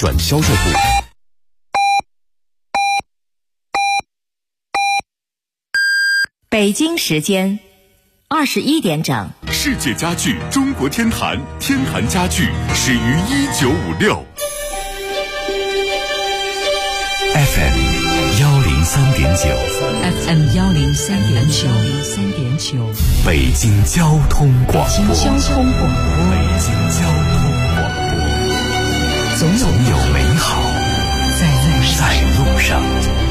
转销售部。 北京时间21点整。 世界家具中国天坛，天坛家具始于1956。 FM 103.9，FM 103.9， 北京交通广播， 北京交通广播，总有美好在路上。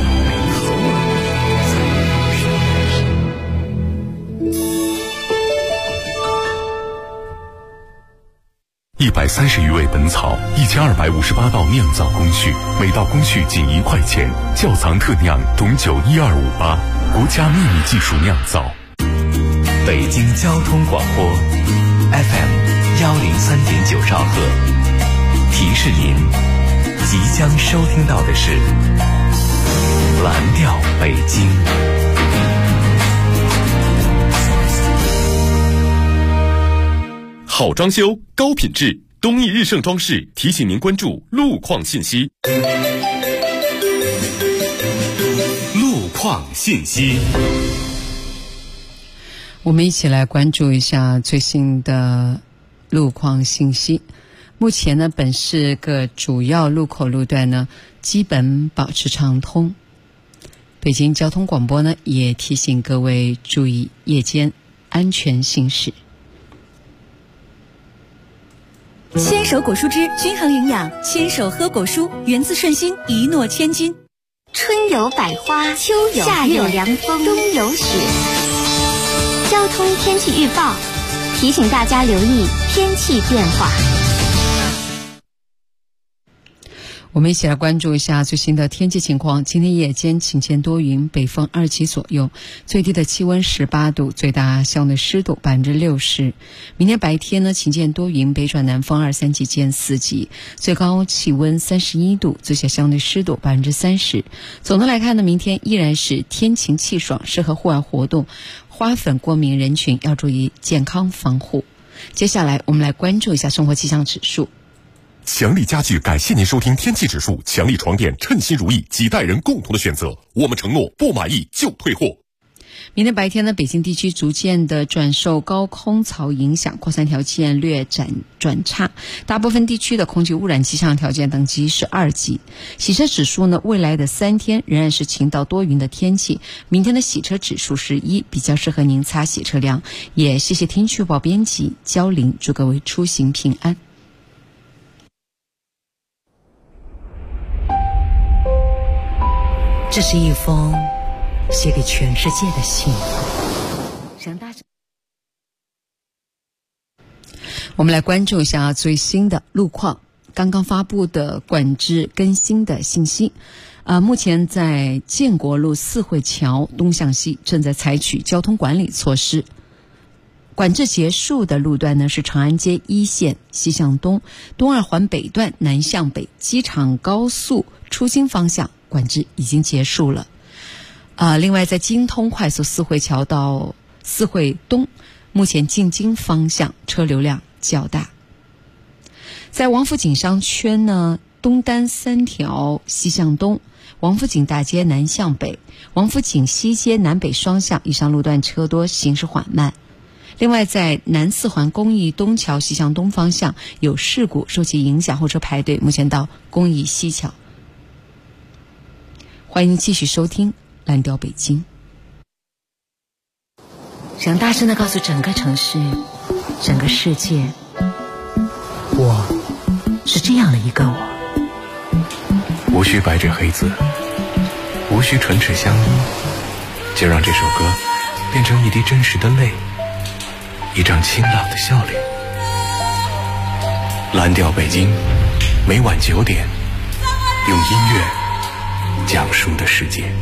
130余味本草，1258道酿造工序，每道工序仅1块钱。窖藏特酿董酒12588，国家秘密技术酿造。 北京交通广播 FM 103.9兆赫，提示您即将收听到的是蓝调北京。 好装修，高品质，东义日盛装饰提醒您关注路况信息。路况信息， 我们一起来关注一下最新的路况信息。目前呢，本市各主要路口路段呢基本保持畅通。北京交通广播呢也提醒各位注意夜间安全行驶。 牵手果蔬汁均衡营养，牵手喝果蔬，源自顺心，一诺千金。 春有百花，秋有夏有凉风，冬有雪。交通天气预报提醒大家留意天气变化。 我们一起来关注一下最新的天气情况。今天夜间晴间多云，北风2级左右，最低的气温18度，最大相对湿度60%。明天白天呢，晴间多云，北转南风2、3级见4级，最高气温31度，最小相对湿度30%。总的来看呢，明天依然是天晴气爽，适合户外活动。花粉过敏人群要注意健康防护。接下来我们来关注一下生活气象指数。 强力家具感谢您收听天气指数，强力床垫称心如意，几代人共同的选择，我们承诺不满意就退货。 明天白天呢，北京地区逐渐的转受高空槽影响，扩散条件略转差，大部分地区的空气污染气象条件等级是2级。洗车指数呢，未来的3天仍然是晴到多云的天气，明天的洗车指数是1，比较适合您擦洗车辆。也谢谢天气预报编辑焦玲，祝各位出行平安。 这是一封写给全世界的信。 我们来关注一下最新的路况，刚刚发布的管制更新的信息。目前在建国路四惠桥东向西正在采取交通管理措施。管制结束的路段呢是长安街1线西向东，东二环北段南向北，机场高速出京方向管制已经结束了。另外在京通快速四惠桥到四惠东，目前进京方向车流量较大。在王府井商圈呢，东单3条西向东，王府井大街南向北，王府井西街南北双向以上路段车多，行驶缓慢。另外在南四环公益东桥西向东方向有事故，受其影响，后车排队，目前到公益西桥。欢迎继续收听蓝调北京。 想大声地告诉整个城市，整个世界，我是这样的一个我。 无需白纸黑字，无需唇齿相依，就让这首歌变成一滴真实的泪，一张清朗的笑脸。蓝调北京，每晚9点，用音乐讲述的世界。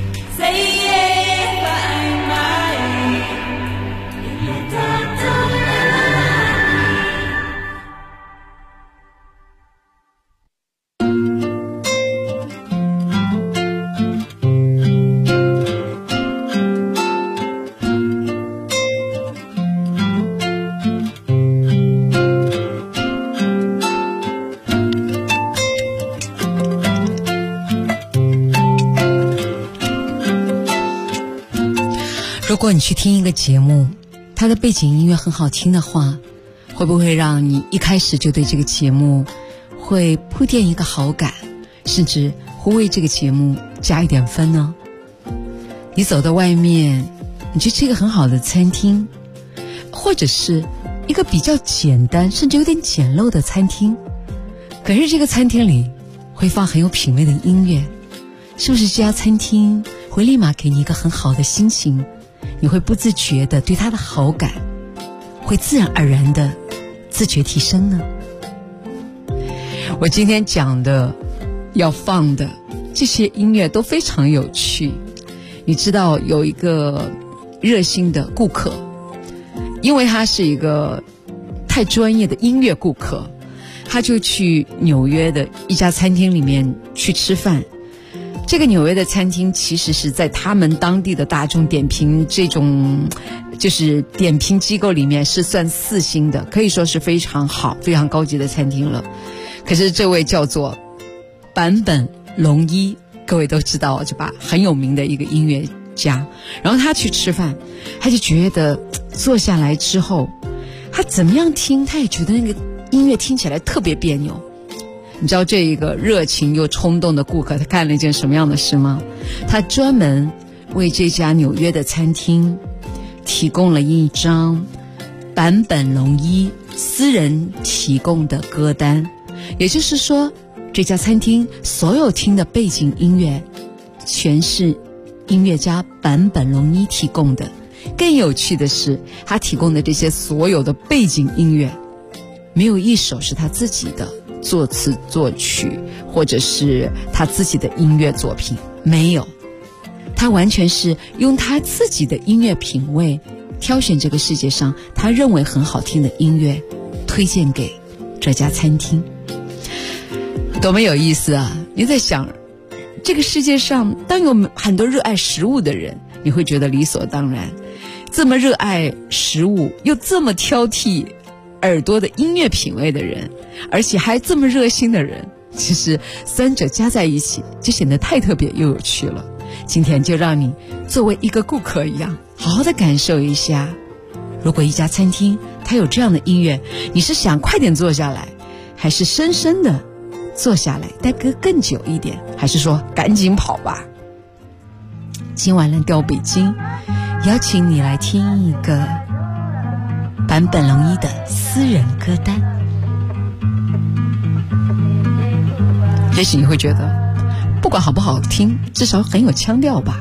果你去听一个节目，它的背景音乐很好听的话，会不会让你一开始就对这个节目会铺垫一个好感，甚至会为这个节目加一点分呢？你走到外面，你去吃一个很好的餐厅，或者是一个比较简单甚至有点简陋的餐厅，可是这个餐厅里会放很有品味的音乐，是不是这家餐厅会立马给你一个很好的心情？你会不自觉的对它的好感会自然而然的自觉提升呢？我今天讲的要放的这些音乐都非常有趣。你知道有一个热心的顾客，因为他是一个太专业的音乐顾客，他就去纽约的一家餐厅里面去吃饭。这个纽约的餐厅其实是在他们当地的大众点评这种就是点评机构里面是算4星的，可以说是非常好非常高级的餐厅了。可是这位叫做坂本龙一，各位都知道就吧，很有名的一个音乐家。然后他去吃饭，他就觉得坐下来之后，他怎么样听他也觉得那个音乐听起来特别别扭。你知道这一个热情又冲动的顾客他干了一件什么样的事吗？他专门为这家纽约的餐厅提供了一张坂本龙一私人提供的歌单，也就是说这家餐厅所有听的背景音乐全是音乐家坂本龙一提供的。更有趣的是，他提供的这些所有的背景音乐没有一首是他自己的作词作曲或者是他自己的音乐作品，没有，他完全是用他自己的音乐品味挑选这个世界上他认为很好听的音乐推荐给这家餐厅。多么有意思啊！你在想这个世界上当有很多热爱食物的人，你会觉得理所当然，这么热爱食物又这么挑剔耳朵的音乐品味的人，而且还这么热心的人，其实三者加在一起就显得太特别又有趣了。今天就让你作为一个顾客一样好好的感受一下，如果一家餐厅它有这样的音乐，你是想快点坐下来，还是深深的坐下来待更久一点，还是说赶紧跑吧？今晚蓝调北京邀请你来听一个坂本龙一的私人歌单。也许你会觉得不管好不好听，至少很有腔调吧。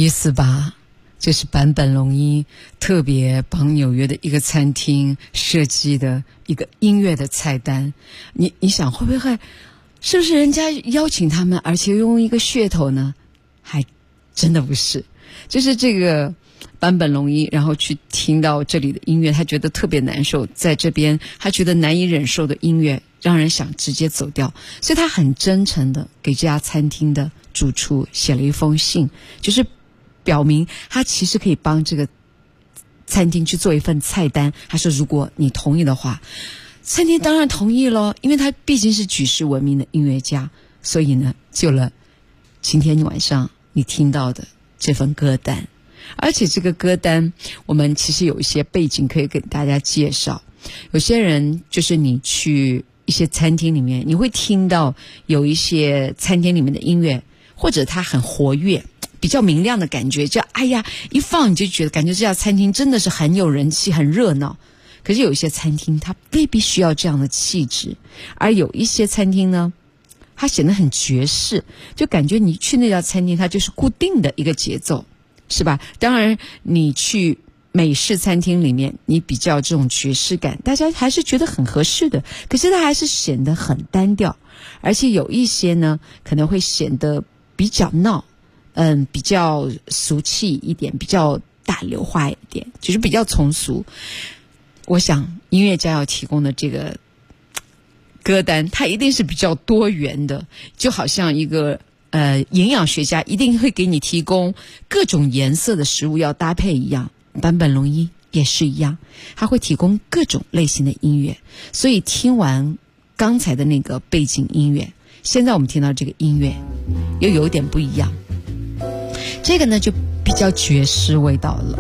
意思吧？这是坂本龙一特别帮纽约的一个餐厅设计的一个音乐的菜单。你想会不会是不是人家邀请他们，而且用一个噱头呢？还真的不是，就是这个坂本龙一，然后去听到这里的音乐，他觉得特别难受，在这边他觉得难以忍受的音乐，让人想直接走掉，所以他很真诚的给这家餐厅的主厨写了一封信，就是表明他其实可以帮这个餐厅去做一份菜单。他说如果你同意的话，餐厅当然同意咯，因为他毕竟是举世闻名的音乐家，所以呢就了今天晚上你听到的这份歌单。而且这个歌单我们其实有一些背景可以给大家介绍。有些人就是你去一些餐厅里面，你会听到有一些餐厅里面的音乐，或者它很活跃比较明亮的感觉，就哎呀一放你就觉得感觉这家餐厅真的是很有人气很热闹。可是有一些餐厅它未必需要这样的气质，而有一些餐厅呢它显得很爵士，就感觉你去那家餐厅它就是固定的一个节奏，是吧？当然你去美式餐厅里面你比较这种爵士感，大家还是觉得很合适的，可是它还是显得很单调。而且有一些呢可能会显得比较闹，比较俗气一点，比较大流化一点，就是比较从俗。我想音乐家要提供的这个歌单它一定是比较多元的，就好像一个营养学家一定会给你提供各种颜色的食物要搭配一样，坂本龙一也是一样，他会提供各种类型的音乐。所以听完刚才的那个背景音乐，现在我们听到这个音乐又有点不一样，这个呢就比较爵士味道了。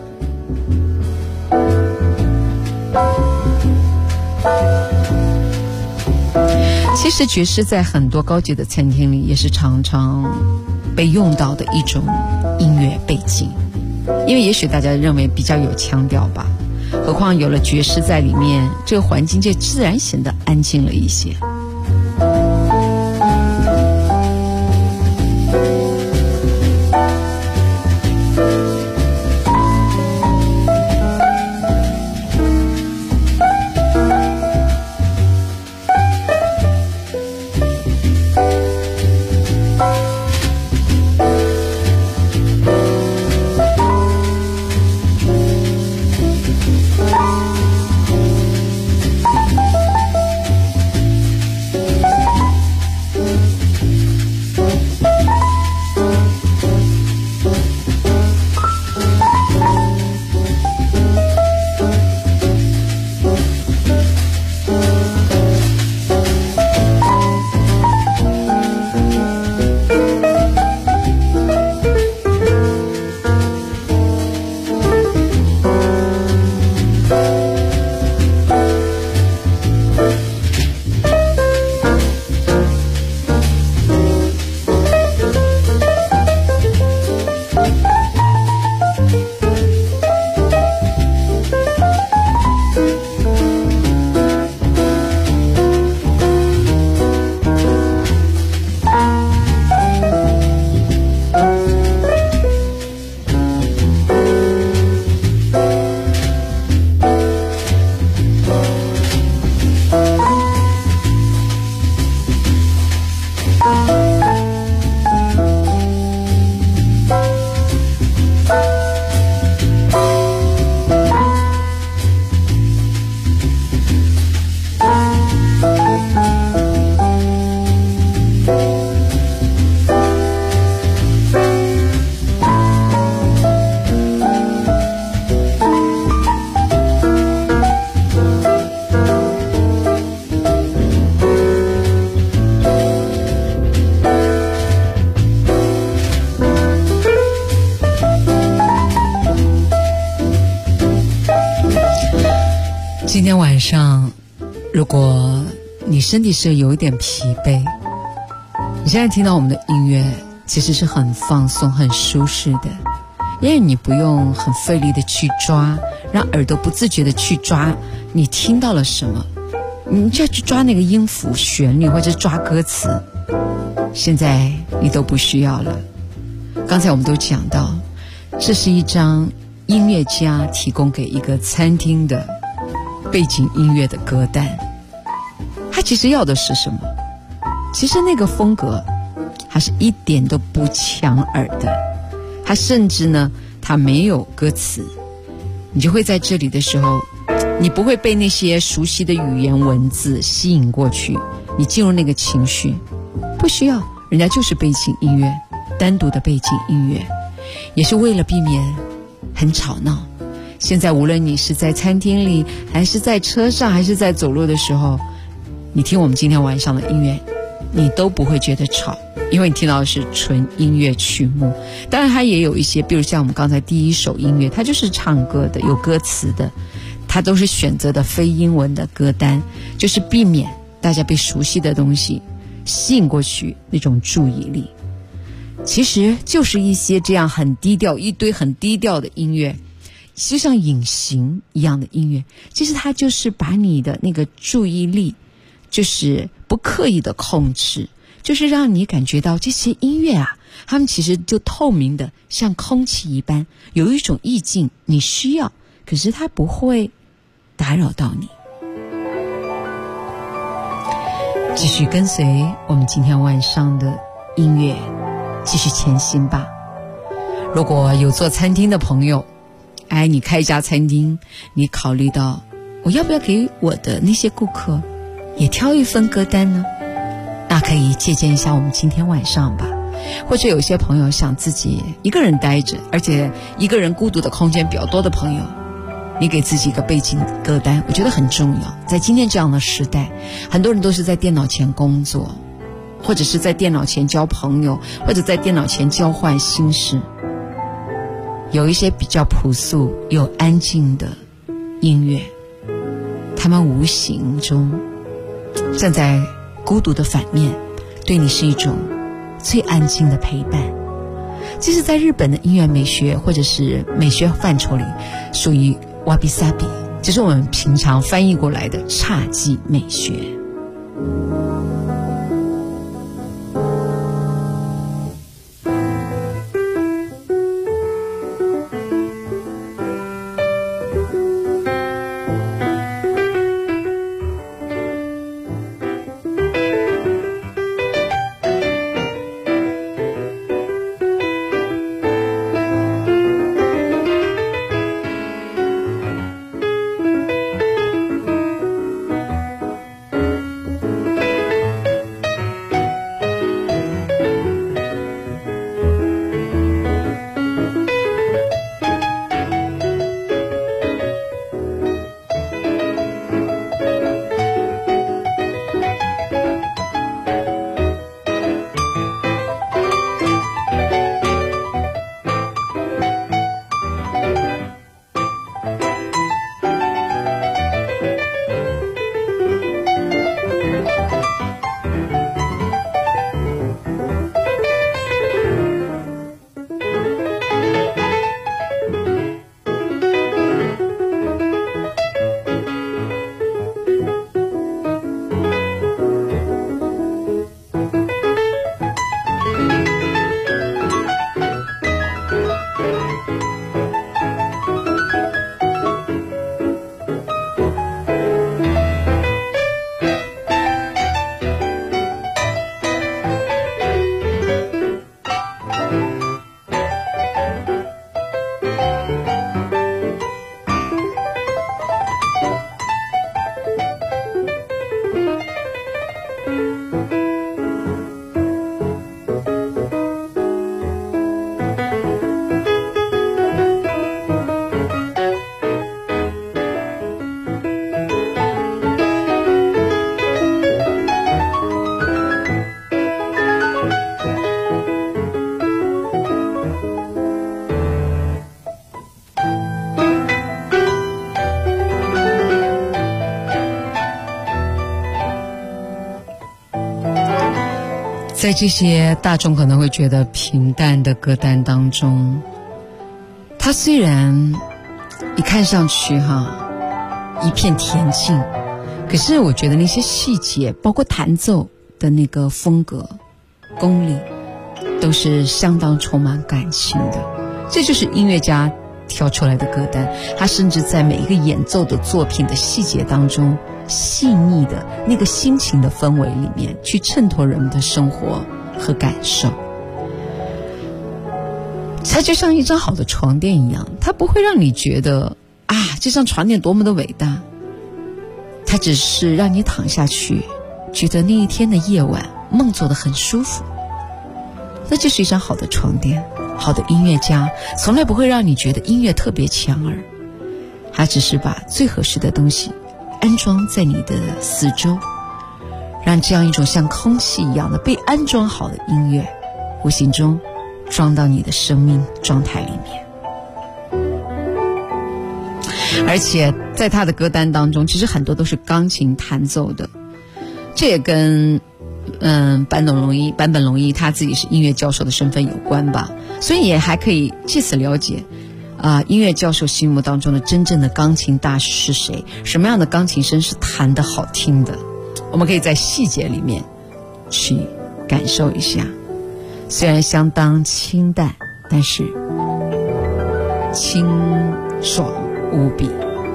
其实爵士在很多高级的餐厅里也是常常被用到的一种音乐背景，因为也许大家认为比较有腔调吧，何况有了爵士在里面，这个环境就自然显得安静了一些。今天晚上如果你身体是有一点疲惫，你现在听到我们的音乐其实是很放松很舒适的，因为你不用很费力的去抓，让耳朵不自觉的去抓你听到了什么，你就要去抓那个音符旋律或者抓歌词，现在你都不需要了。 刚才我们都讲到，这是一张音乐家提供给一个餐厅的背景音乐的歌单。他其实要的是什么？其实那个风格还是一点都不抢耳的，他甚至呢他没有歌词，你就会在这里的时候，你不会被那些熟悉的语言文字吸引过去，你进入那个情绪不需要，人家就是背景音乐，单独的背景音乐，也是为了避免很吵闹。现在无论你是在餐厅里，还是在车上，还是在走路的时候，你听我们今天晚上的音乐，你都不会觉得吵，因为你听到的是纯音乐曲目。当然它也有一些，比如像我们刚才第一首音乐，它就是唱歌的，有歌词的，它都是选择的非英文的歌单，就是避免大家被熟悉的东西吸引过去那种注意力。其实就是一些这样很低调，一堆很低调的音乐，就像隐形一样的音乐，其实它就是把你的那个注意力就是不刻意的控制，就是让你感觉到这些音乐啊，它们其实就透明的像空气一般，有一种意境你需要，可是它不会打扰到你。继续跟随我们今天晚上的音乐继续前行吧。如果有做餐厅的朋友，你开一家餐厅，你考虑到我要不要给我的那些顾客也挑一份歌单呢？那可以借鉴一下我们今天晚上吧。或者有些朋友想自己一个人待着，而且一个人孤独的空间比较多的朋友，你给自己一个背景歌单，我觉得很重要。在今天这样的时代，很多人都是在电脑前工作，或者是在电脑前交朋友，或者在电脑前交换心事。有一些比较朴素又安静的音乐，他们无形中站在孤独的反面，对你是一种最安静的陪伴。其实在日本的音乐美学或者是美学范畴里，属于瓦比萨比，就是我们平常翻译过来的侘寂美学。在这些大众可能会觉得平淡的歌单当中，它虽然一看上去一片恬静，可是我觉得那些细节，包括弹奏的那个风格、功力， 都是相当充满感情的。这就是音乐家挑出来的歌单，他甚至在每一个演奏的作品的细节当中，细腻的那个心情的氛围里面去衬托人们的生活和感受。它就像一张好的床垫一样，它不会让你觉得这张床垫多么的伟大，它只是让你躺下去觉得那一天的夜晚梦做得很舒服。那就是一张好的床垫。好的音乐家从来不会让你觉得音乐特别强耳，他只是把最合适的东西安装在你的四周，让这样一种像空气一样的被安装好的音乐无形中装到你的生命状态里面。而且在他的歌单当中，其实很多都是钢琴弹奏的，这也跟坂本龙一他自己是音乐教授的身份有关吧，所以也还可以借此了解音乐教授心目当中的真正的钢琴大师是谁，什么样的钢琴声是弹得好听的，我们可以在细节里面去感受一下。虽然相当清淡，但是清爽无比。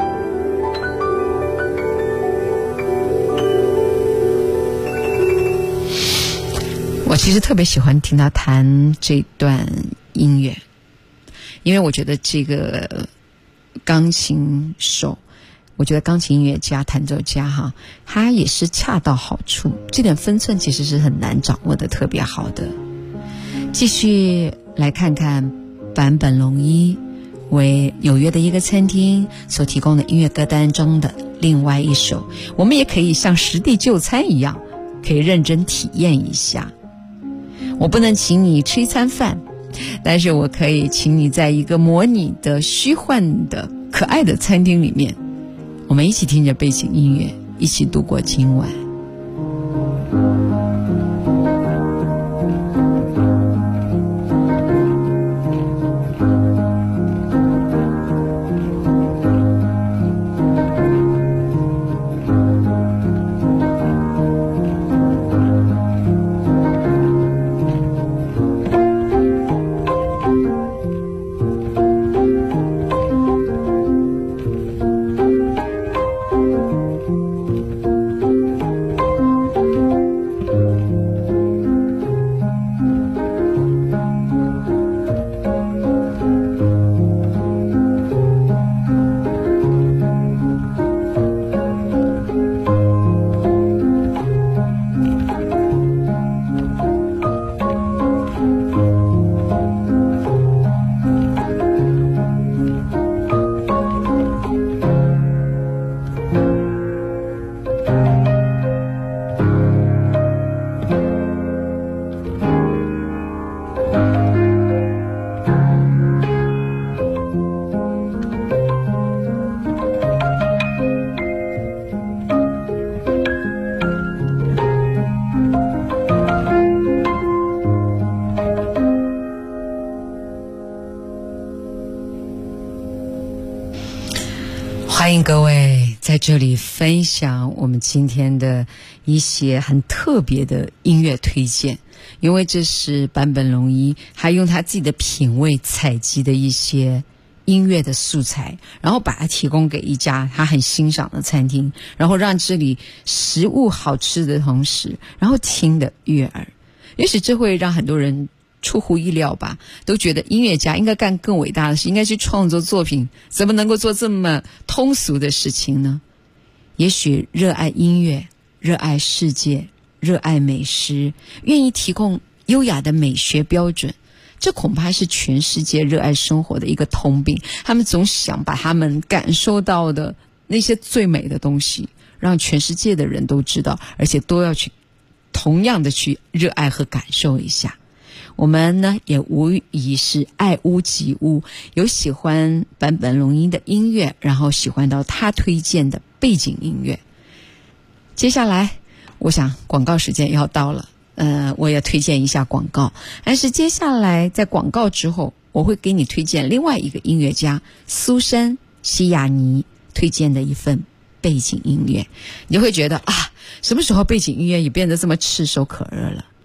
我其实特别喜欢听他弹这段音乐，因为我觉得这个钢琴手，我觉得钢琴音乐家、弹奏家他也是恰到好处，这点分寸其实是很难掌握的特别好的。继续来看看坂本龙一为纽约的一个餐厅所提供的音乐歌单中的另外一首，我们也可以像实地就餐一样，可以认真体验一下。我不能请你吃一餐饭，但是我可以请你在一个模拟的虚幻的可爱的餐厅里面，我们一起听着背景音乐，一起度过今晚。欢迎各位在这里分享我们今天的一些很特别的音乐推荐，因为这是坂本龙一还用他自己的品味采集的一些音乐的素材，然后把它提供给一家他很欣赏的餐厅，然后让这里食物好吃的同时，然后听得悦耳。也许这会让很多人出乎意料吧，都觉得音乐家应该干更伟大的事，应该去创作作品，怎么能够做这么通俗的事情呢？也许热爱音乐，热爱世界，热爱美食，愿意提供优雅的美学标准，这恐怕是全世界热爱生活的一个通病。他们总想把他们感受到的那些最美的东西让全世界的人都知道，而且都要去同样的去热爱和感受一下。我们呢也无疑是爱屋及乌，有喜欢坂本龙一的音乐，然后喜欢到他推荐的背景音乐。接下来我想广告时间要到了，我也推荐一下广告，但是接下来在广告之后，我会给你推荐另外一个音乐家苏珊西雅尼推荐的一份背景音乐。你会觉得什么时候背景音乐也变得这么炙手可热了？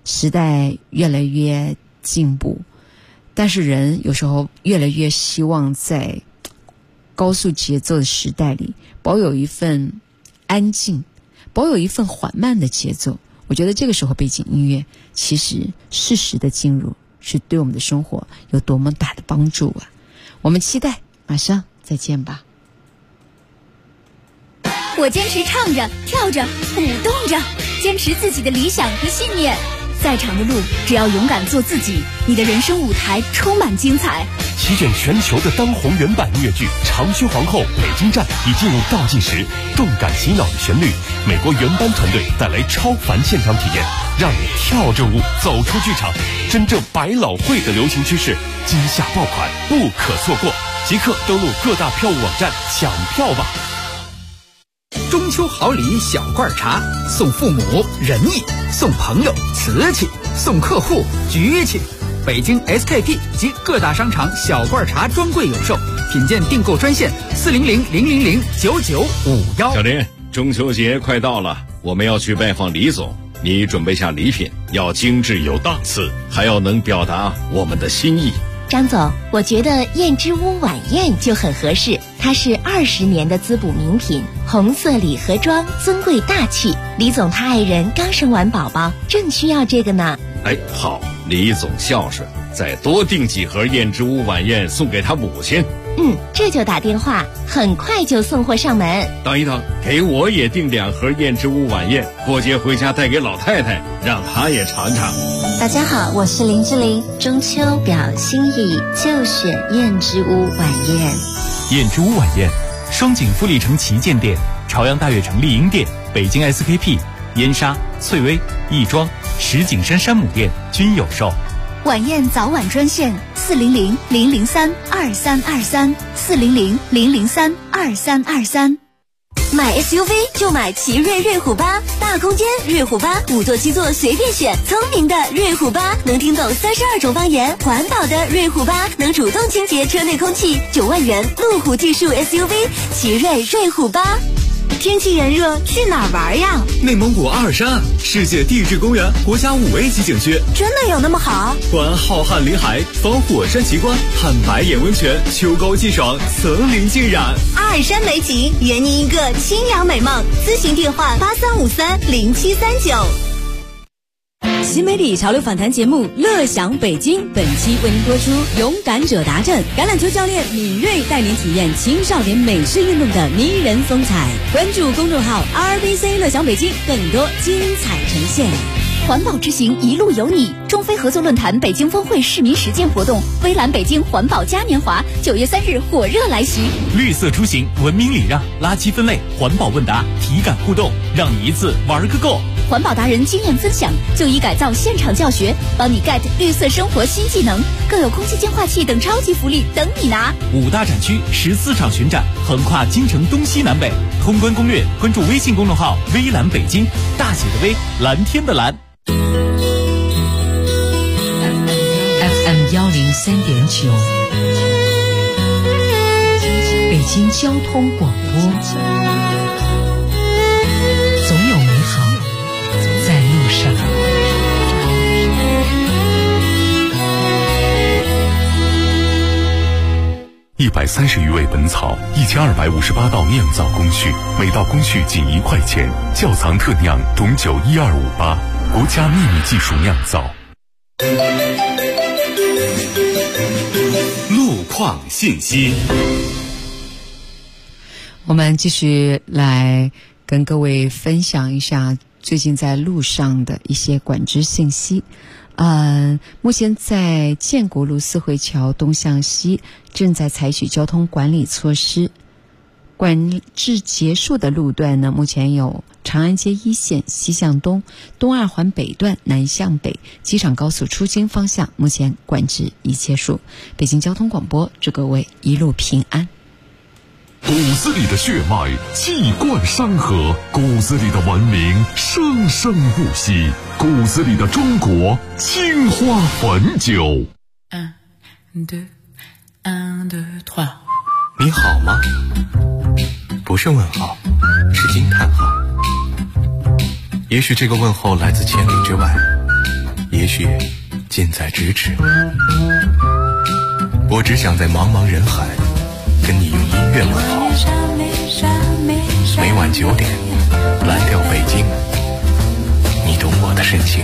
时代越来越进步，但是人有时候越来越希望在高速节奏的时代里保有一份安静，保有一份缓慢的节奏。我觉得这个时候背景音乐其实适时的进入是对我们的生活有多么大的帮助啊！我们期待马上再见吧。 我坚持唱着、跳着、舞动着，坚持自己的理想和信念。再长的路，只要勇敢做自己，你的人生舞台充满精彩。 席卷全球的当红原版音乐剧《长靴皇后》北京站已进入倒计时，动感洗脑的旋律，美国原班团队带来超凡现场体验，让你跳着舞走出剧场。真正百老汇的流行趋势，今夏爆款不可错过，即刻登录各大票务网站抢票吧。 中秋好礼小罐茶，送父母仁义，送朋友瓷器，送客户局气。北京 SKP 及各大商场小罐茶专柜有售，品鉴订购专线400-000-9951。 小林，中秋节快到了，我们要去拜访李总，你准备下礼品，要精致有档次，还要能表达我们的心意。 张总，我觉得燕之屋晚宴就很合适，它是20年的滋补名品，红色礼盒装，尊贵大气。李总他爱人刚生完宝宝，正需要这个呢。 哎，好，李总孝顺，再多订几盒燕之屋晚宴送给他母亲。 这就打电话，很快就送货上门。 等一等，给我也订2盒燕之屋晚宴，过节回家带给老太太，让她也尝尝。 大家好，我是林志玲，中秋表心意就选燕之屋晚宴。 燕之屋晚宴，双井富力城旗舰店、朝阳大悦城丽婴店、北京 SKP、燕莎、翠微、亦庄、石景山山姆店均有售。 晚宴早晚专线400-003-2323，400-003-2323。 买 SUV 就买奇瑞瑞虎8，大空间瑞虎8，5座7座随便选，聪明的瑞虎8能听懂32种方言，环保的瑞虎8能主动清洁车内空气，9万元路虎技术 SUV 奇瑞瑞虎8。天气炎热，去哪儿玩呀？ 内蒙古阿尔山，世界地质公园国家5A 级景区， 真的有那么好？ 观浩瀚林海，访火山奇观，探白眼温泉，秋高气爽，层林尽染。 阿尔山美景，圆您一个清凉美梦。咨询电话83530739。 新媒体潮流访谈节目《乐享北京》，本期为您播出勇敢者达阵，橄榄球教练敏锐带您体验青少年美式运动的迷人风采。关注公众号 RBC 乐享北京，更多精彩呈现。 环保之行一路有你，中非合作论坛北京峰会市民实践活动，微蓝北京环保嘉年华9月3日火热来袭。 绿色出行，文明礼让，垃圾分类，环保问答，体感互动，让你一次玩个够。 环保达人经验分享，就医改造现场教学，帮你 get 绿色生活新技能，更有空气净化器等超级福利等你拿。 5大展区14场巡展，横跨京城东西南北。通关攻略，关注微信公众号微蓝北京，大写的微，蓝天的蓝。 FM 103.9，北京交通广播，总有美好在路上。 130余味本草，1258道酿造工序，每道工序仅1块钱。窖藏特酿董酒12588，国家秘密技术酿造。 路况信息， 我们继续来跟各位分享一下最近在路上的一些管制信息。目前在建国路四惠桥东向西正在采取交通管理措施。管制结束的路段呢，目前有长安街1线西向东、东2环北段南向北、机场高速出京方向，目前管制已结束。北京交通广播祝各位一路平安。 骨子里的血脉气贯山河，骨子里的文明生生不息，骨子里的中国青花汾酒。 你好吗？不是问号，是惊叹号。也许这个问候来自千里之外， 也许近在咫尺。我只想在茫茫人海跟你用音乐问好。每晚9点，蓝调北京，你懂我的深情。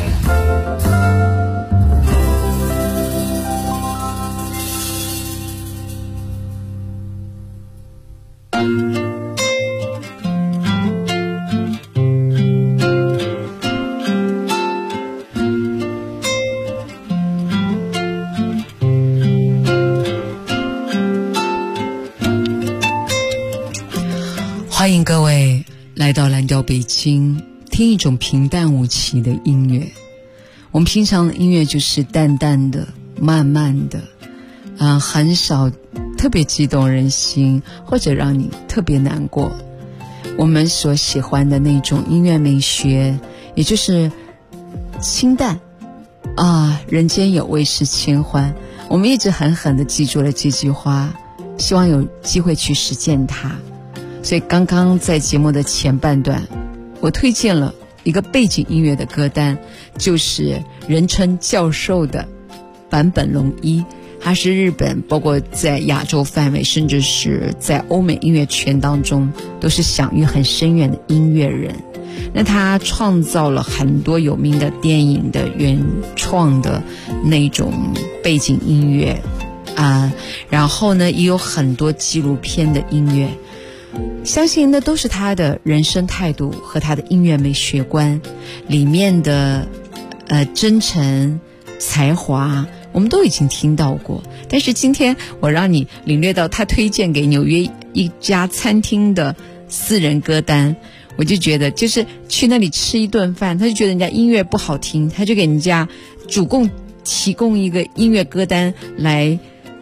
欢迎各位来到蓝调北京，听一种平淡无奇的音乐。我们平常的音乐就是淡淡的、慢慢的，很少特别激动人心，或者让你特别难过。我们所喜欢的那种音乐美学，也就是清淡人间有味是清欢。我们一直狠狠地记住了这句话，希望有机会去实践它。所以刚刚在节目的前半段，我推荐了一个背景音乐的歌单，就是人称教授的坂本龙一。他是日本包括在亚洲范围甚至是在欧美音乐圈当中都是享誉很深远的音乐人。那他创造了很多有名的电影的原创的那种背景音乐然后呢也有很多纪录片的音乐，相信那都是他的人生态度和他的音乐美学观里面的真诚才华，我们都已经听到过。但是今天我让你领略到他推荐给纽约一家餐厅的私人歌单，我就觉得就是去那里吃一顿饭，他就觉得人家音乐不好听，他就给人家提供一个音乐歌单来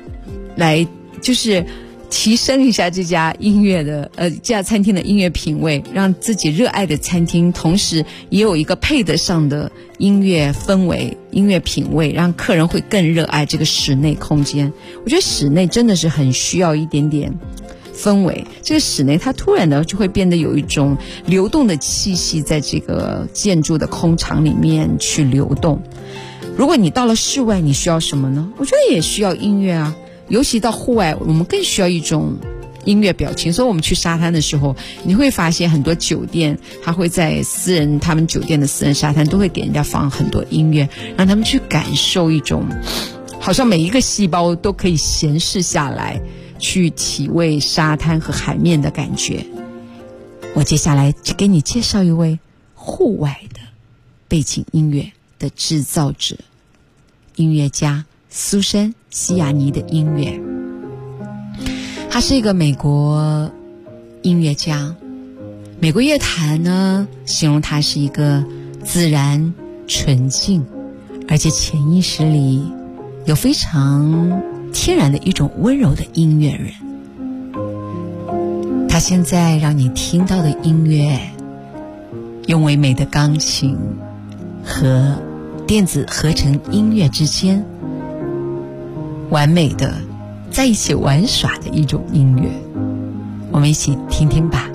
就是提升一下这家这家餐厅的音乐品味，让自己热爱的餐厅同时也有一个配得上的音乐氛围、音乐品味，让客人会更热爱这个室内空间。我觉得室内真的是很需要一点点氛围，这个室内它突然的就会变得有一种流动的气息在这个建筑的空场里面去流动。如果你到了室外，你需要什么呢？我觉得也需要音乐啊，尤其到户外，我们更需要一种音乐表情。所以我们去沙滩的时候，你会发现很多酒店他会在他们酒店的私人沙滩都会给人家放很多音乐，让他们去感受一种好像每一个细胞都可以闲适下来，去体味沙滩和海面的感觉。我接下来就给你介绍一位户外的背景音乐的制造者，音乐家苏珊·西雅尼的音乐。他是一个美国音乐家，美国乐坛呢形容他是一个自然、纯净，而且潜意识里有非常天然的一种温柔的音乐人。他现在让你听到的音乐，用唯美的钢琴和电子合成音乐之间完美的在一起玩耍的一种音乐，我们一起听听吧。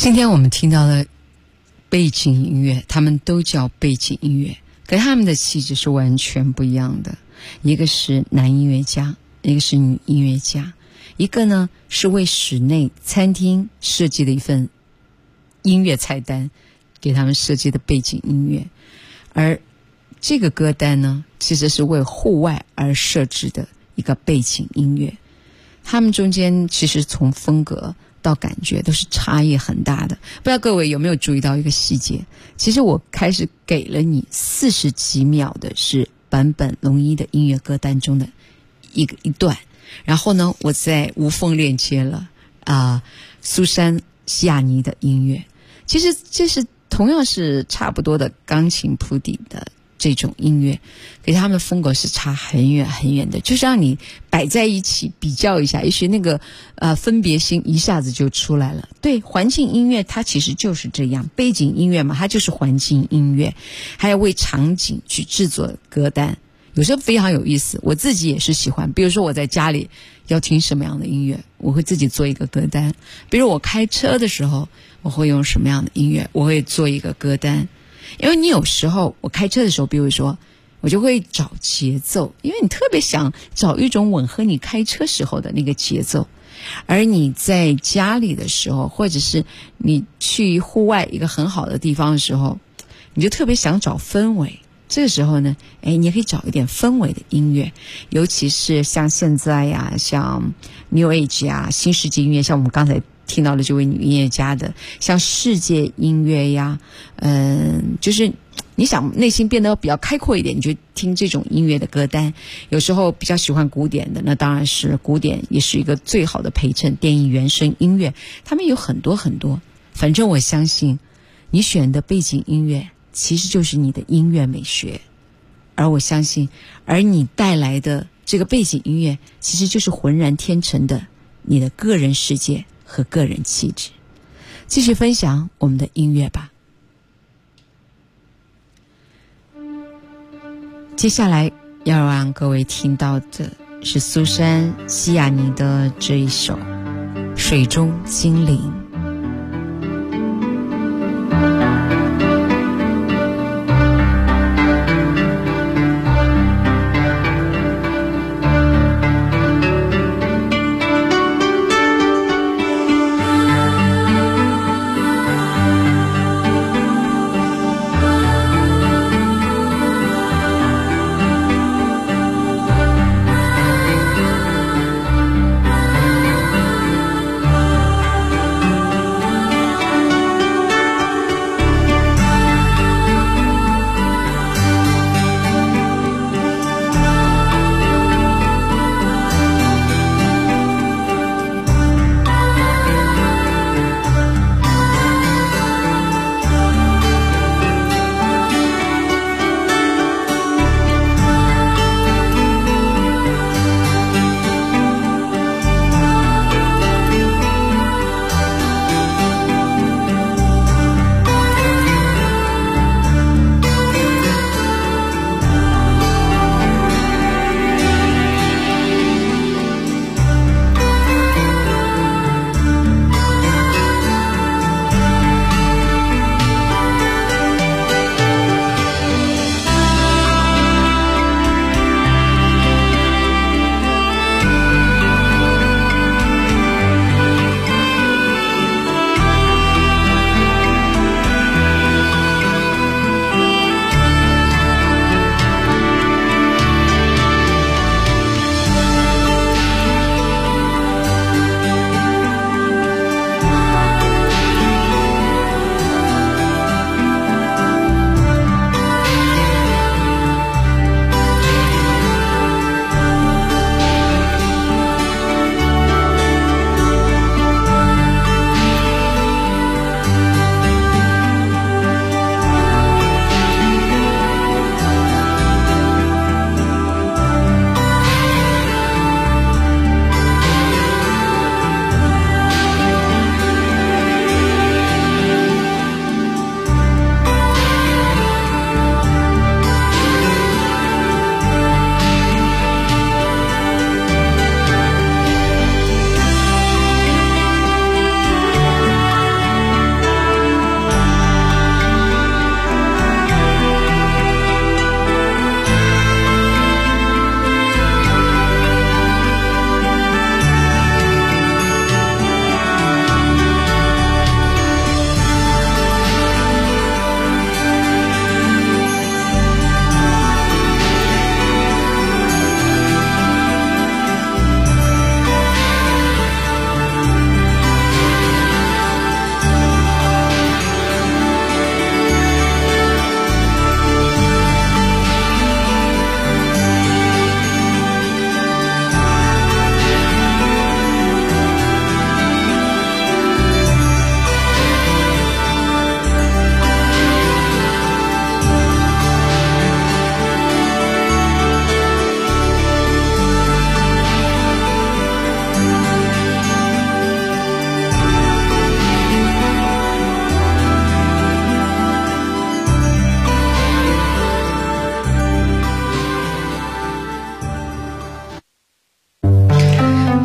今天我们听到的背景音乐，他们都叫背景音乐，可是他们的气质是完全不一样的。一个是男音乐家，一个是女音乐家，一个呢是为室内餐厅设计的一份音乐菜单，给他们设计的背景音乐，而这个歌单呢其实是为户外而设置的一个背景音乐。他们中间其实从风格到感觉都是差异很大的。不知道各位有没有注意到一个细节，其实我开始给了你40几秒的是坂本龙一的音乐歌单中的一段，然后呢我再无缝链接了苏珊西亚尼的音乐。其实这是同样是差不多的钢琴谱底的这种音乐，给他们的风格是差很远很远的，就是让你摆在一起比较一下，也许那个分别心一下子就出来了。对，环境音乐它其实就是这样，背景音乐嘛，它就是环境音乐，还要为场景去制作歌单，有时候非常有意思。我自己也是喜欢，比如说我在家里要听什么样的音乐，我会自己做一个歌单。比如我开车的时候，我会用什么样的音乐，我会做一个歌单。因为你有时候我开车的时候，比如说我就会找节奏，因为你特别想找一种吻合你开车时候的那个节奏。而你在家里的时候，或者是你去户外一个很好的地方的时候，你就特别想找氛围。这个时候呢，你可以找一点氛围的音乐，尤其是像现在呀，像 New Age 呀，新世纪音乐，像我们刚才听到的这位女音乐家的，像世界音乐呀，就是你想内心变得比较开阔一点，你就听这种音乐的歌单。有时候比较喜欢古典的，那当然是古典也是一个最好的陪衬，电影原声音乐，他们有很多很多。反正我相信你选的背景音乐其实就是你的音乐美学，而我相信而你带来的这个背景音乐其实就是浑然天成的你的个人世界和个人气质。继续分享我们的音乐吧。接下来要让各位听到的是苏珊西亚尼的这一首《水中精灵》。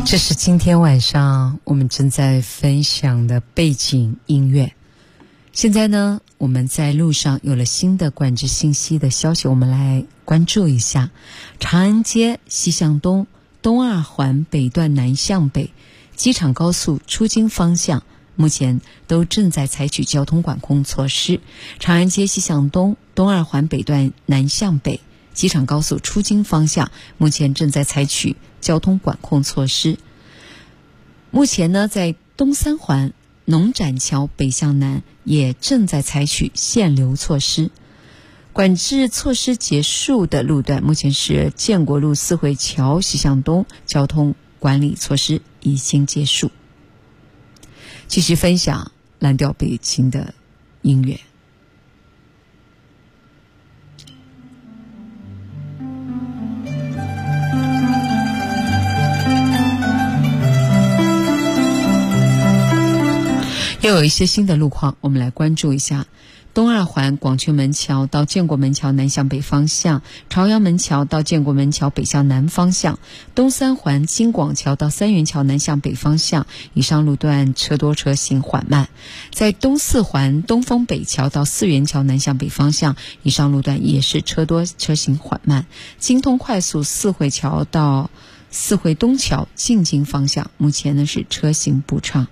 这是今天晚上我们正在分享的背景音乐。现在呢，我们在路上有了新的管制信息的消息，我们来关注一下。长安街西向东、东二环北段南向北、机场高速出京方向目前都正在采取交通管控措施。长安街西向东、东二环北段南向北、机场高速出京方向目前正在采取交通管控措施。目前呢，在东三环农展桥北向南也正在采取限流措施。管制措施结束的路段目前是建国路四惠桥西向东，交通管理措施已经结束。继续分享蓝调北京的音乐。又有一些新的路况，我们来关注一下。东二环广渠门桥到建国门桥南向北方向，朝阳门桥到建国门桥北向南方向，东三环京广桥到三元桥南向北方向，以上路段车多车行缓慢。在东四环东风北桥到四元桥南向北方向，以上路段也是车多车行缓慢。京通快速四惠桥到四惠东桥进京方向，目前呢是车行不畅。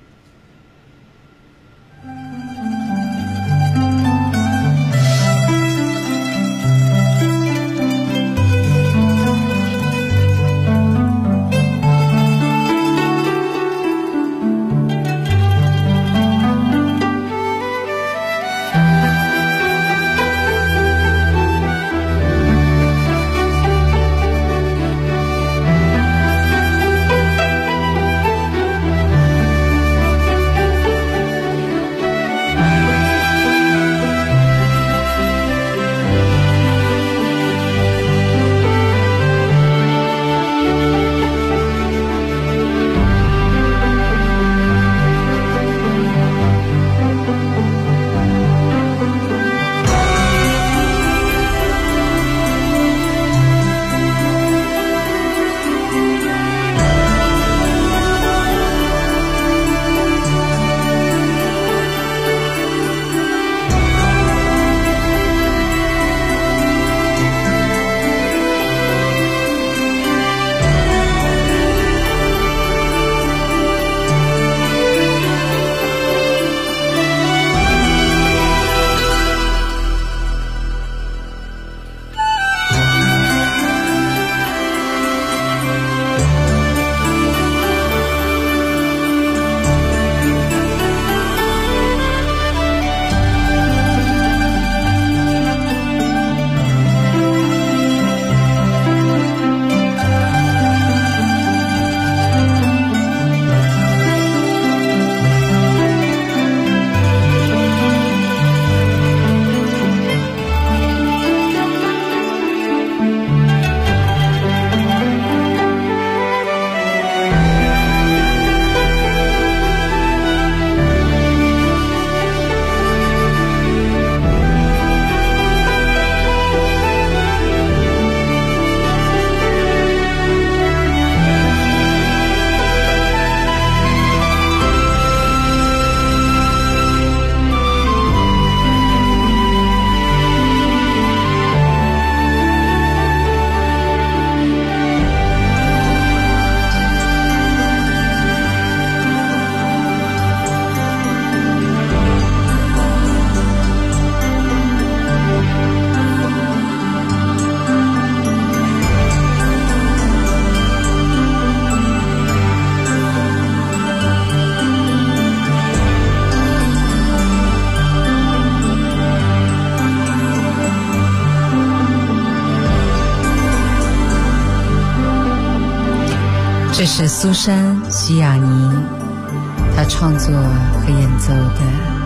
这是苏珊·西雅尼她创作和演奏的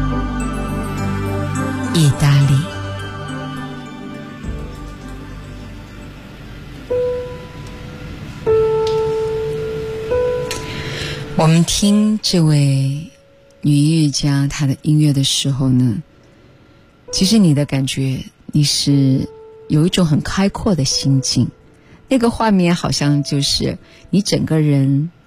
《意大利》。我们听这位女音乐家她的音乐的时候呢，其实你的感觉，你是有一种很开阔的心境，那个画面好像就是你整个人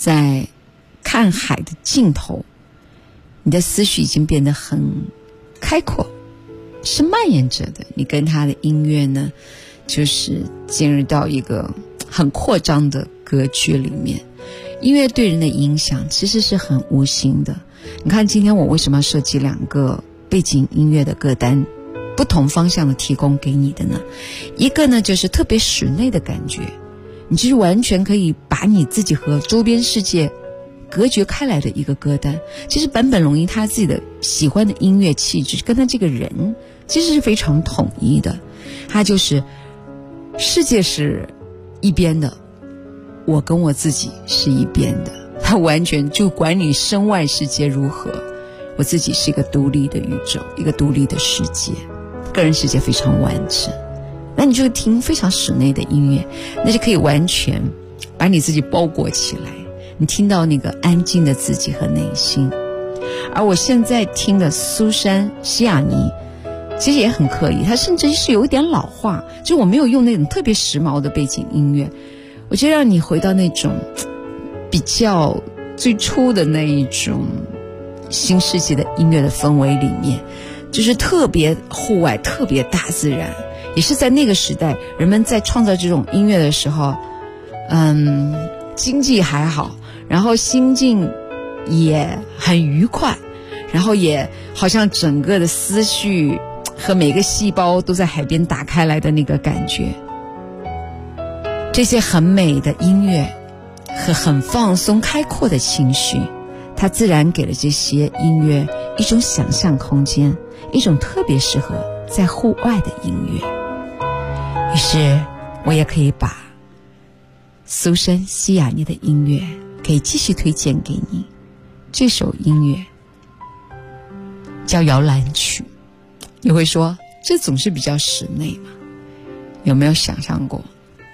在看海的尽头，你的思绪已经变得很开阔，是蔓延着的。你跟他的音乐呢，就是进入到一个很扩张的格局里面。音乐对人的影响其实是很无形的。你看今天我为什么要设计2个背景音乐的歌单，不同方向的提供给你的呢？一个呢就是特别室内的感觉，你其实完全可以把你自己和周边世界隔绝开来的一个歌单。其实坂本龙一他自己的喜欢的音乐气质跟他这个人其实是非常统一的，他就是世界是一边的，我跟我自己是一边的，他完全就管你身外世界如何，我自己是一个独立的宇宙，一个独立的世界，个人世界非常完整。那你就听非常室内的音乐，那就可以完全把你自己包裹起来，你听到那个安静的自己和内心。而我现在听的苏珊·西雅尼其实也很刻意，它甚至是有一点老化，就我没有用那种特别时髦的背景音乐，我就让你回到那种比较最初的那一种新世纪的音乐的氛围里面，就是特别户外，特别大自然。也是在那个时代，人们在创造这种音乐的时候，经济还好，然后心境也很愉快，然后也好像整个的思绪和每个细胞都在海边打开来的那个感觉。这些很美的音乐和很放松开阔的情绪，它自然给了这些音乐一种想象空间，一种特别适合在户外的音乐。于是我也可以把苏珊·西雅尼的音乐可以继续推荐给你。这首音乐叫摇篮曲。你会说这总是比较室内嘛？有没有想象过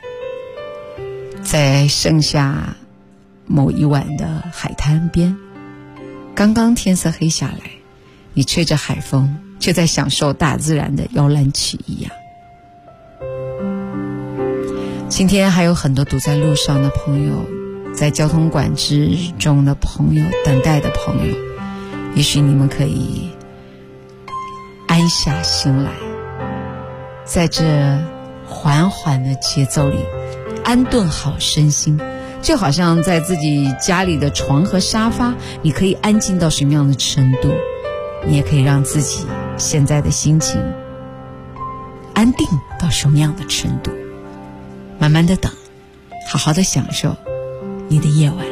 在盛夏某一晚的海滩边，刚刚天色黑下来，你吹着海风，却在享受大自然的摇篮曲一样。今天还有很多堵在路上的朋友，在交通管制中的朋友，等待的朋友，也许你们可以安下心来，在这缓缓的节奏里安顿好身心，就好像在自己家里的床和沙发，你可以安静到什么样的程度，你也可以让自己现在的心情安定到什么样的程度，慢慢的等，好好的享受你的夜晚。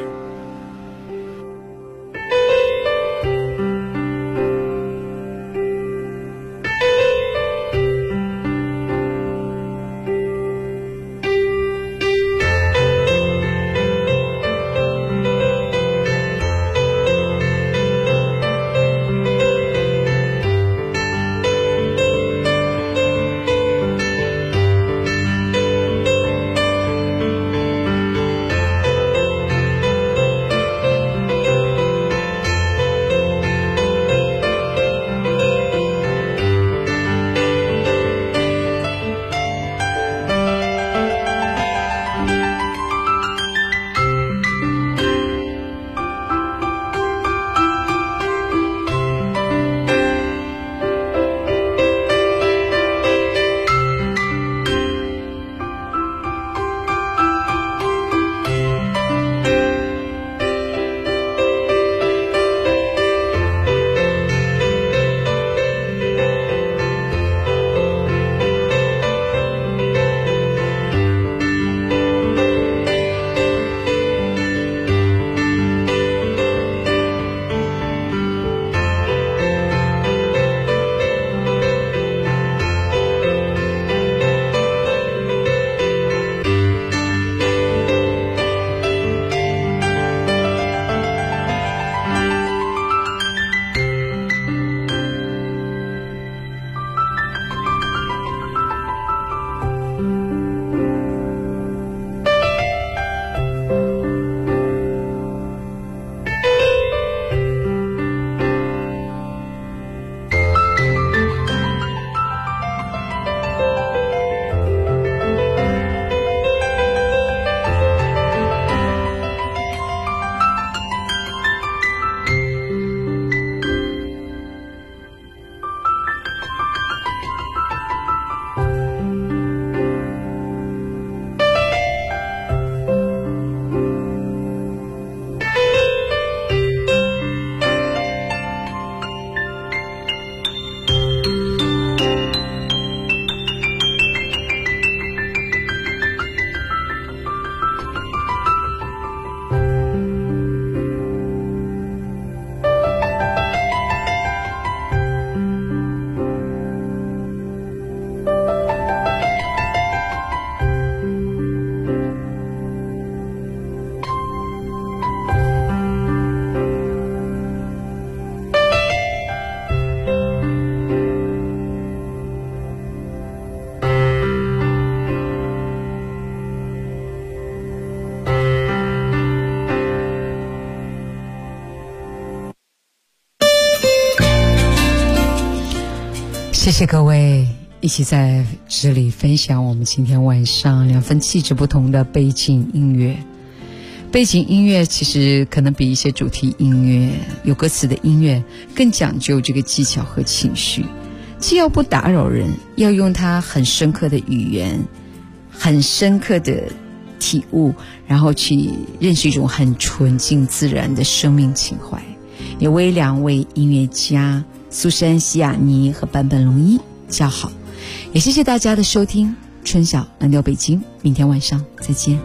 谢谢各位一起在这里分享我们今天晚上2份气质不同的背景音乐。背景音乐其实可能比一些主题音乐有歌词的音乐更讲究这个技巧和情绪，既要不打扰人，要用它很深刻的语言，很深刻的体悟，然后去认识一种很纯净自然的生命情怀。也为2位音乐家苏珊·西雅尼和坂本龙一叫好。也谢谢大家的收听，春晓蓝调北京，明天晚上再见。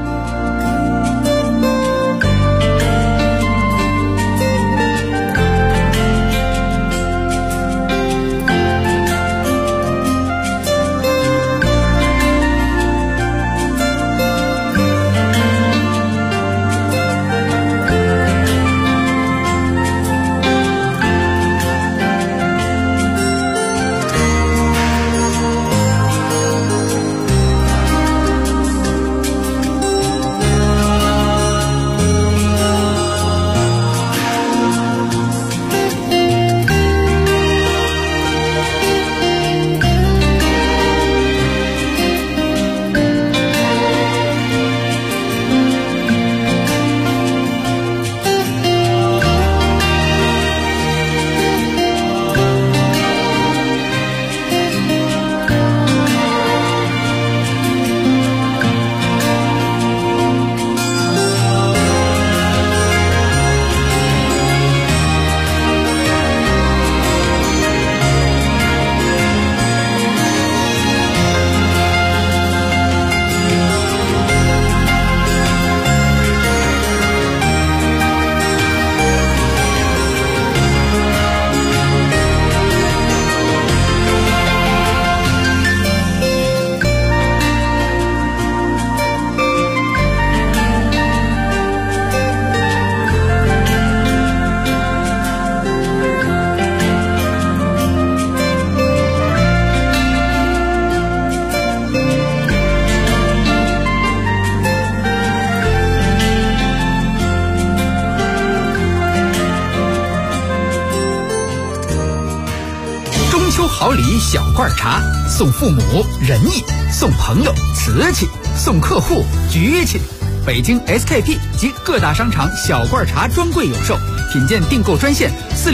好礼小罐茶，送父母仁义，送朋友瓷器，送客户局气。北京 SKP 及各大商场小罐茶专柜有售，品鉴订购专线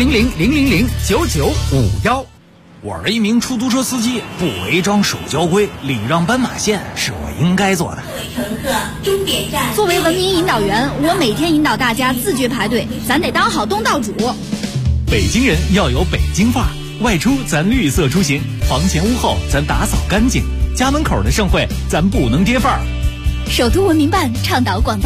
400-000-9951。 我是一名出租车司机，不违章守交规，礼让斑马线是我应该做的。 乘客，终点站。作为文明引导员，我每天引导大家自觉排队，咱得当好东道主。 北京人要有北京范儿，外出咱绿色出行，房前屋后咱打扫干净，家门口的盛会咱不能跌范儿。 首都文明办倡导广大